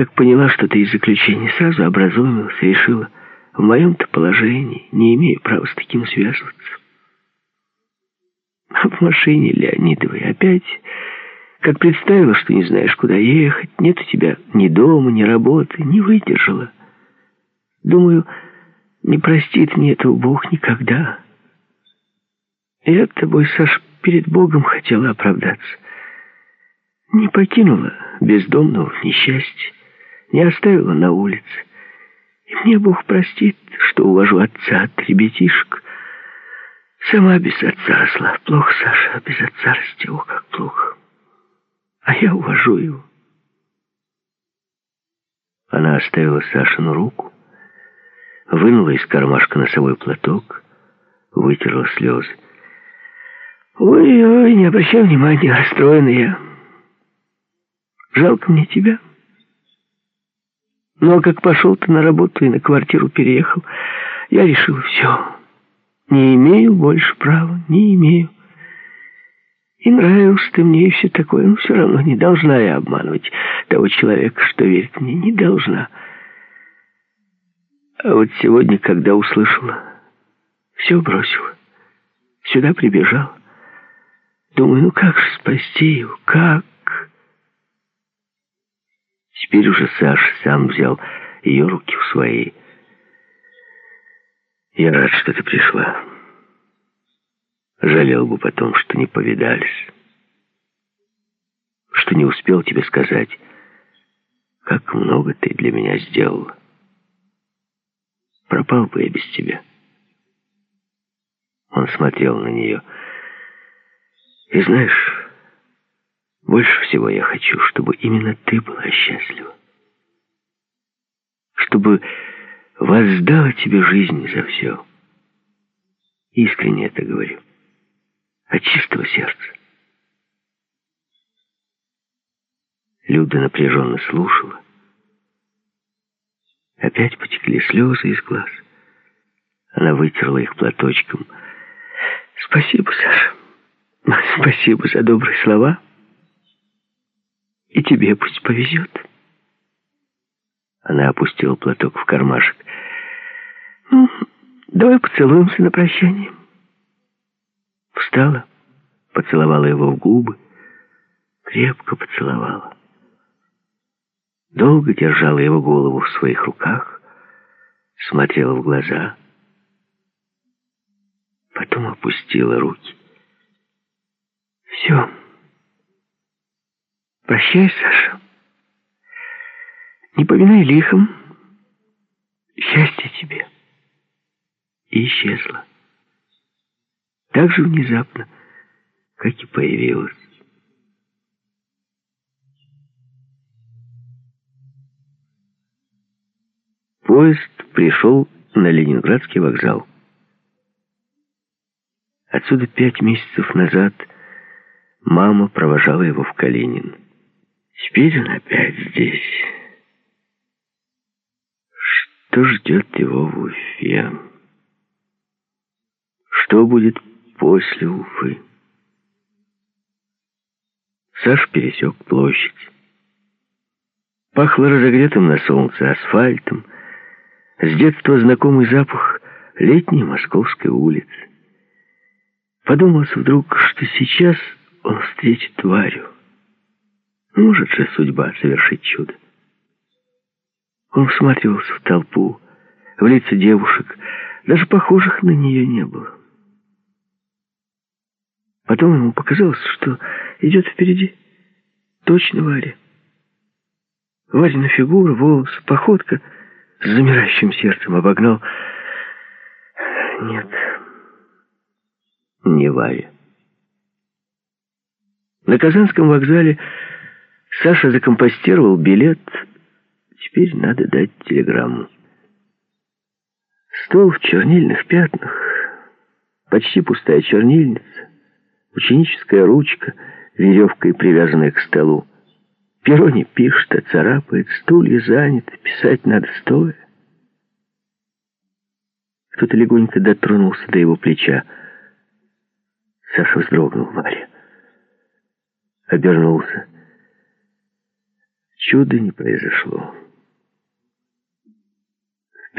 как поняла, что ты из заключения, сразу образумилась и решила, в моем-то положении не имею права с таким связываться. А в машине Леонидовой опять, как представила, что не знаешь, куда ехать, нет у тебя ни дома, ни работы, не выдержала. Думаю, не простит мне этого Бог никогда. Я тобой, Саш, перед Богом хотела оправдаться. Не покинула бездомного в несчастье, не оставила на улице. И мне Бог простит, что увожу отца от ребятишек. Сама без отца росла. Плохо, Саша, без отца расти, о, как плохо. А я увожу его. Она оставила Сашину руку, вынула из кармашка носовой платок, вытерла слезы. Ой-ой, не обращай внимания, расстроена я. Жалко мне тебя. Ну, а как пошел ты на работу и на квартиру переехал, я решила, все, не имею больше права, не имею. И нравился ты мне, и все такое, но все равно не должна я обманывать того человека, что верит мне, не должна. А вот сегодня, когда услышала, все бросила, сюда прибежала. Думаю, ну как же спасти его, как? Теперь уже Саша сам взял ее руки в свои. Я рад, что ты пришла. Жалел бы потом, что не повидались. Что не успел тебе сказать, как много ты для меня сделала. Пропал бы я без тебя. Он смотрел на нее. И знаешь, больше всего я хочу, чтобы именно ты была счастлива. Чтобы воздала тебе жизнь за все. Искренне это говорю. От чистого сердца. Люда напряженно слушала. Опять потекли слезы из глаз. Она вытерла их платочком. Спасибо, Саша. Спасибо за добрые слова. И тебе пусть повезет. Она опустила платок в кармашек. Ну, давай поцелуемся на прощание. Встала, поцеловала его в губы, крепко поцеловала. Долго держала его голову в своих руках, смотрела в глаза, потом опустила руки. Все. Прощай, Саша. Не поминай лихом. Счастья тебе. И исчезла. Так же внезапно, как и появилась. Поезд пришел на Ленинградский вокзал. Отсюда 5 месяцев назад мама провожала его в Калинин. Теперь он опять здесь. Что ждет его в Уфе? Что будет после Уфы? Саша пересек площадь. Пахло разогретым на солнце асфальтом. С детства знакомый запах летней московской улицы. Подумалось вдруг, что сейчас он встретит Варю. Может же судьба совершить чудо. Он всматривался в толпу, в лица девушек, даже похожих на нее не было. Потом ему показалось, что идет впереди точно Варя. Варина фигура, волосы, походка с замирающим сердцем обогнал. Нет, не Варя. На Казанском вокзале Саша закомпостировал билет. Теперь надо дать телеграмму. Стол в чернильных пятнах, почти пустая чернильница, ученическая ручка, веревкой привязанная к столу. Перо не пишет, а царапает, стулья заняты, писать надо стоя. Кто-то легонько дотронулся до его плеча. Саша вздрогнул. Варя. Обернулся. чуда не произошло.